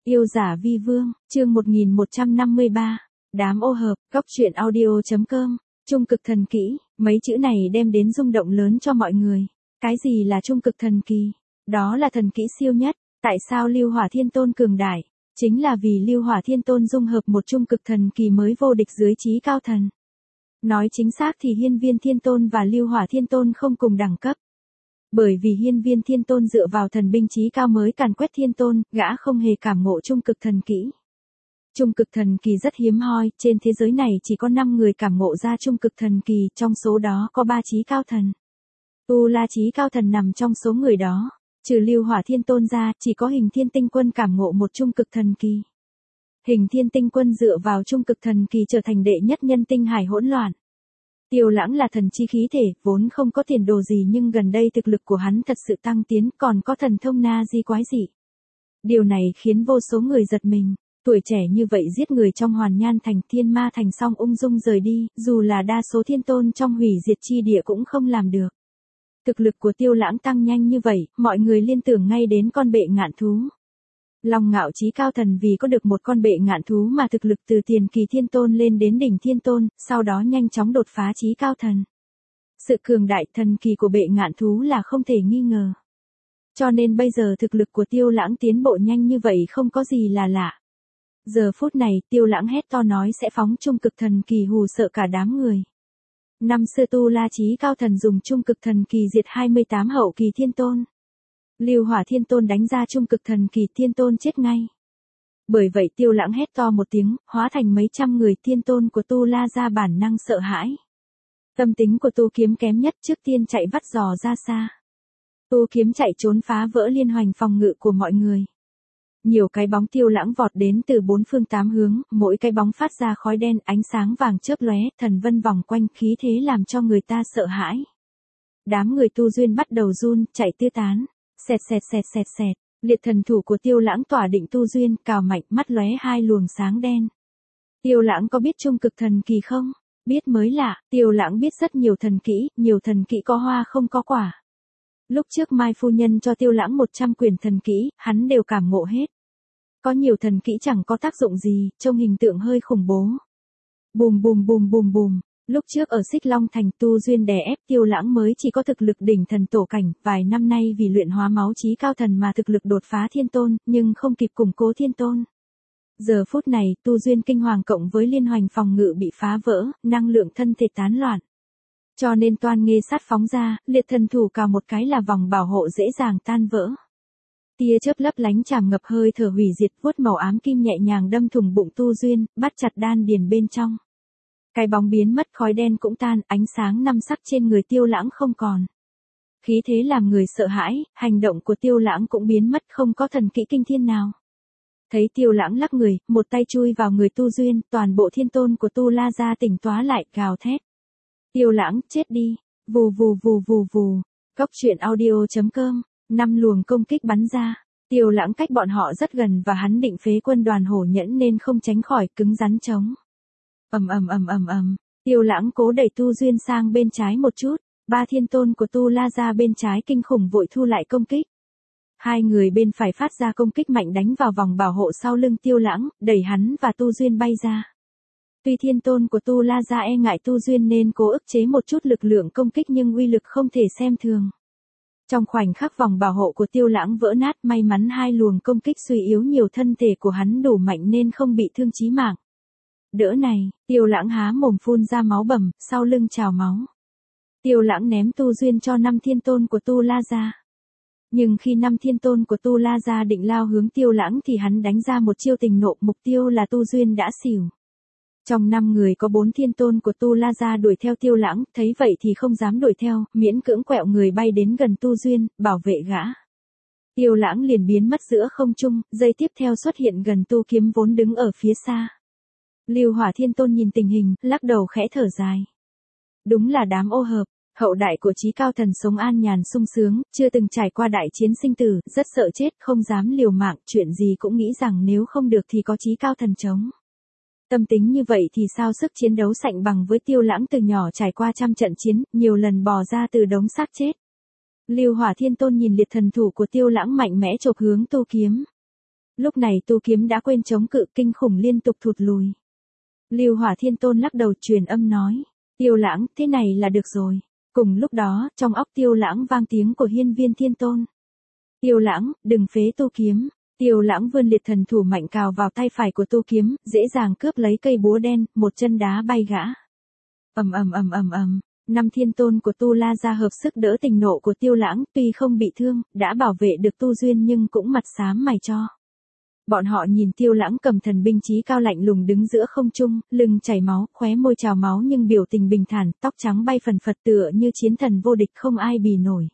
Yêu giả vi vương, chương 1153. Đám ô hợp, góc truyện audio.com. Trung cực thần kỹ, mấy chữ này đem đến rung động lớn cho mọi người. Cái gì là trung cực thần kỳ? Đó là thần kỹ siêu nhất. Tại sao Lưu Hỏa Thiên Tôn cường đại? Chính là vì Lưu Hỏa Thiên Tôn dung hợp một trung cực thần kỳ mới vô địch dưới trí cao thần. Nói chính xác thì Hiên Viên Thiên Tôn và Lưu Hỏa Thiên Tôn không cùng đẳng cấp. Bởi vì Hiên Viên Thiên Tôn dựa vào thần binh chí cao mới càn quét Thiên Tôn, gã không hề cảm ngộ trung cực thần kỹ. Trung cực thần kỳ rất hiếm hoi, trên thế giới này chỉ có 5 người cảm ngộ ra trung cực thần kỳ, trong số đó có 3 chí cao thần. Tu La chí cao thần nằm trong số người đó, trừ Lưu Hỏa Thiên Tôn ra, chỉ có Hình Thiên Tinh Quân cảm ngộ một trung cực thần kỳ. Hình Thiên Tinh Quân dựa vào trung cực thần kỳ trở thành đệ nhất nhân tinh hải hỗn loạn. Tiêu Lãng là thần chi khí thể, vốn không có tiền đồ gì nhưng gần đây thực lực của hắn thật sự tăng tiến, còn có thần thông na di quái dị. Điều này khiến vô số người giật mình, tuổi trẻ như vậy giết người trong Hoàn Nhan thành Thiên Ma thành xong ung dung rời đi, dù là đa số thiên tôn trong hủy diệt chi địa cũng không làm được. Thực lực của Tiêu Lãng tăng nhanh như vậy, mọi người liên tưởng ngay đến con bệ ngạn thú. Long Ngạo chí cao thần vì có được một con bệ ngạn thú mà thực lực từ tiền kỳ thiên tôn lên đến đỉnh thiên tôn, sau đó nhanh chóng đột phá chí cao thần. Sự cường đại thần kỳ của bệ ngạn thú là không thể nghi ngờ. Cho nên bây giờ thực lực của Tiêu Lãng tiến bộ nhanh như vậy không có gì là lạ. Giờ phút này Tiêu Lãng hét to nói sẽ phóng trung cực thần kỳ hù sợ cả đám người. Năm xưa Tu La chí cao thần dùng trung cực thần kỳ diệt 28 hậu kỳ thiên tôn. Lưu Hỏa Thiên Tôn đánh ra trung cực thần kỳ thiên tôn chết ngay. Bởi vậy Tiêu Lãng hét to một tiếng, hóa thành mấy trăm người thiên tôn của Tu La ra bản năng sợ hãi. Tâm tính của Tu Kiếm kém nhất trước tiên chạy vắt giò ra xa. Tu Kiếm chạy trốn phá vỡ liên hoành phòng ngự của mọi người. Nhiều cái bóng Tiêu Lãng vọt đến từ 4 phương 8 hướng, mỗi cái bóng phát ra khói đen, ánh sáng vàng chớp lóe, thần vân vòng quanh, khí thế làm cho người ta sợ hãi. Đám người Tu Duyên bắt đầu run, chạy tứ tán. Xẹt xẹt xẹt xẹt xẹt, liệt thần thủ của Tiêu Lãng tỏa định Tu Duyên, cào mạnh, mắt lóe hai luồng sáng đen. Tiêu Lãng có biết trung cực thần kỳ không? Biết mới lạ, Tiêu Lãng biết rất nhiều thần kỹ có hoa không có quả. Lúc trước Mai phu nhân cho Tiêu Lãng 100 quyển thần kỹ, hắn đều cảm ngộ hết. Có nhiều thần kỹ chẳng có tác dụng gì, trông hình tượng hơi khủng bố. Bùm bùm bùm bùm bùm. Lúc trước ở Xích Long Thành Tu Duyên đè ép Tiêu Lãng mới chỉ có thực lực đỉnh thần tổ cảnh, vài năm nay vì luyện hóa máu chí cao thần mà thực lực đột phá thiên tôn, nhưng không kịp củng cố thiên tôn. Giờ phút này Tu Duyên kinh hoàng cộng với liên hoành phòng ngự bị phá vỡ, năng lượng thân thể tán loạn. Cho nên toan nghê sát phóng ra, liệt thần thủ cào một cái là vòng bảo hộ dễ dàng tan vỡ. Tia chớp lấp lánh tràn ngập hơi thở hủy diệt, vuốt màu ám kim nhẹ nhàng đâm thủng bụng Tu Duyên, bắt chặt đan điền bên trong. Cái bóng biến mất, khói đen cũng tan, ánh sáng năm sắc trên người Tiêu Lãng không còn. Khí thế làm người sợ hãi, hành động của Tiêu Lãng cũng biến mất, không có thần kỹ kinh thiên nào. Thấy Tiêu Lãng lắc người, một tay chui vào người Tu Duyên, toàn bộ thiên tôn của Tu La gia tỉnh tóa lại, gào thét. Tiêu Lãng, chết đi, vù vù vù vù vù. Góc truyện audio.com, 5 luồng công kích bắn ra. Tiêu Lãng cách bọn họ rất gần và hắn định phế quân đoàn hổ nhẫn nên không tránh khỏi, cứng rắn chống. Tiêu Lãng cố đẩy Tu Duyên sang bên trái một chút, 3 thiên tôn của Tu La gia bên trái kinh khủng vội thu lại công kích. 2 người bên phải phát ra công kích mạnh đánh vào vòng bảo hộ sau lưng Tiêu Lãng, đẩy hắn và Tu Duyên bay ra. Tuy thiên tôn của Tu La gia e ngại Tu Duyên nên cố ức chế một chút lực lượng công kích nhưng uy lực không thể xem thường. Trong khoảnh khắc vòng bảo hộ của Tiêu Lãng vỡ nát, may mắn 2 luồng công kích suy yếu nhiều thân thể của hắn đủ mạnh nên không bị thương chí mạng. Đỡ này, Tiêu Lãng há mồm phun ra máu bầm, sau lưng trào máu. Tiêu Lãng ném Tu Duyên cho 5 thiên tôn của Tu La gia. Nhưng khi 5 thiên tôn của Tu La gia định lao hướng Tiêu Lãng thì hắn đánh ra một chiêu tình nộ, mục tiêu là Tu Duyên đã xỉu. Trong 5 người có 4 thiên tôn của Tu La gia đuổi theo Tiêu Lãng, thấy vậy thì không dám đuổi theo, miễn cưỡng quẹo người bay đến gần Tu Duyên, bảo vệ gã. Tiêu Lãng liền biến mất giữa không trung, giây tiếp theo xuất hiện gần Tu Kiếm vốn đứng ở phía xa. Lưu Hỏa Thiên Tôn nhìn tình hình, lắc đầu khẽ thở dài. Đúng là đám ô hợp, hậu đại của chí cao thần sống an nhàn sung sướng, chưa từng trải qua đại chiến sinh tử, rất sợ chết, không dám liều mạng, chuyện gì cũng nghĩ rằng nếu không được thì có chí cao thần chống. Tâm tính như vậy thì sao sức chiến đấu sạnh bằng với Tiêu Lãng từ nhỏ trải qua trăm trận chiến, nhiều lần bò ra từ đống xác chết. Lưu Hỏa Thiên Tôn nhìn liệt thần thủ của Tiêu Lãng mạnh mẽ chộp hướng Tu Kiếm. Lúc này tu kiếm đã quên chống cự, kinh khủng liên tục thụt lùi. Lưu Hỏa Thiên Tôn lắc đầu truyền âm nói. Tiêu Lãng, thế này là được rồi. Cùng lúc đó, trong óc Tiêu Lãng vang tiếng của Hiên Viên Thiên Tôn. Tiêu Lãng, đừng phế tu kiếm. Tiêu Lãng vươn liệt thần thủ mạnh cào vào tay phải của tu kiếm, dễ dàng cướp lấy cây búa đen, một chân đá bay gã. Ầm ầm ầm ầm ầm. 5 thiên tôn của Tu La gia hợp sức đỡ tình nộ của Tiêu Lãng, tuy không bị thương, đã bảo vệ được Tu Duyên nhưng cũng mặt xám mày cho. Bọn họ nhìn Tiêu Lãng cầm thần binh chí cao lạnh lùng đứng giữa không trung, lưng chảy máu, khóe môi trào máu nhưng biểu tình bình thản, tóc trắng bay phần phật tựa như chiến thần vô địch không ai bì nổi.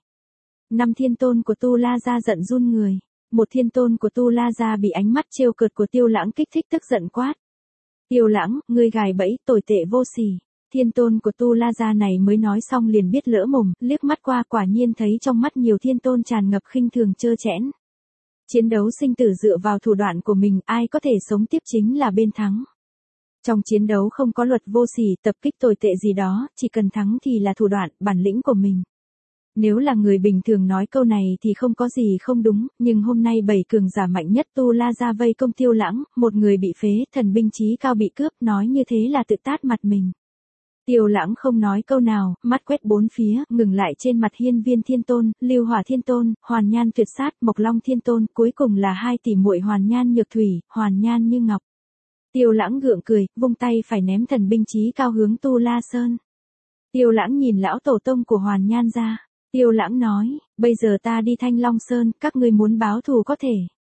5 thiên tôn của Tu La gia giận run người. Một thiên tôn của Tu La gia bị ánh mắt trêu cợt của Tiêu Lãng kích thích tức giận quát. Tiêu Lãng, ngươi gài bẫy, tồi tệ vô sỉ. Thiên tôn của Tu La gia này mới nói xong liền biết lỡ mồm, liếc mắt qua quả nhiên thấy trong mắt nhiều thiên tôn tràn ngập khinh thường trơ trẽn. Chiến đấu sinh tử dựa vào thủ đoạn của mình, ai có thể sống tiếp chính là bên thắng. Trong chiến đấu không có luật vô sỉ, tập kích tồi tệ gì đó, chỉ cần thắng thì là thủ đoạn, bản lĩnh của mình. Nếu là người bình thường nói câu này thì không có gì không đúng, nhưng hôm nay 7 cường giả mạnh nhất Tu La gia vây công Tiêu Lãng, một người bị phế, thần binh chí cao bị cướp, nói như thế là tự tát mặt mình. Tiêu Lãng không nói câu nào, mắt quét bốn phía, ngừng lại trên mặt Hiên Viên Thiên Tôn, Lưu Hỏa Thiên Tôn, Hoàn Nhan Tuyệt Sát, Mộc Long Thiên Tôn, cuối cùng là 2 tỷ muội Hoàn Nhan Nhược Thủy, Hoàn Nhan Như Ngọc. Tiêu Lãng gượng cười, vung tay phải ném thần binh chí cao hướng Tu La Sơn. Tiêu Lãng nhìn lão tổ tông của Hoàn Nhan gia. Tiêu Lãng nói, bây giờ ta đi Thanh Long Sơn, các ngươi muốn báo thù có thể.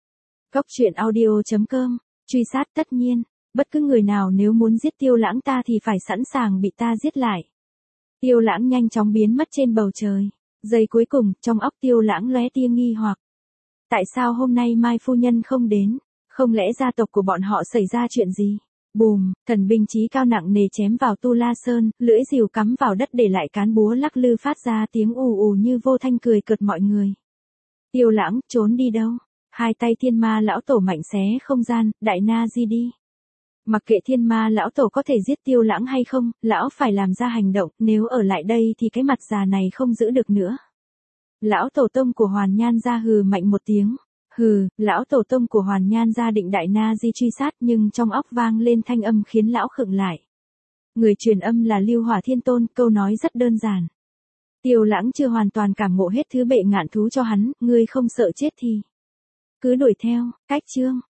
Cốc truyện audio.com, truy sát tất nhiên, bất cứ người nào nếu muốn giết Tiêu Lãng ta thì phải sẵn sàng bị ta giết lại. Tiêu Lãng nhanh chóng biến mất trên bầu trời. Giây cuối cùng, trong óc Tiêu Lãng lóe tia nghi hoặc. Tại sao hôm nay Mai phu nhân không đến? Không lẽ gia tộc của bọn họ xảy ra chuyện gì? Bùm, thần binh chí cao nặng nề chém vào Tu La Sơn, lưỡi rìu cắm vào đất để lại cán búa lắc lư phát ra tiếng ù ù như vô thanh cười cợt mọi người. Tiêu Lãng, trốn đi đâu? Hai tay thiên ma lão tổ mạnh xé không gian, đại na di đi. Mặc kệ thiên ma lão tổ có thể giết Tiêu Lãng hay không, lão phải làm ra hành động, nếu ở lại đây thì cái mặt già này không giữ được nữa. Lão tổ tông của Hoàn Nhan gia hừ mạnh một tiếng. Hừ, lão tổ tông của Hoàn Nhan gia định đại na di truy sát nhưng trong óc vang lên thanh âm khiến lão khựng lại. Người truyền âm là Lưu Hỏa Thiên Tôn, câu nói rất đơn giản. Tiêu Lãng chưa hoàn toàn cảm ngộ hết thứ bệ ngạn thú cho hắn, ngươi không sợ chết thì cứ đuổi theo, cách chương.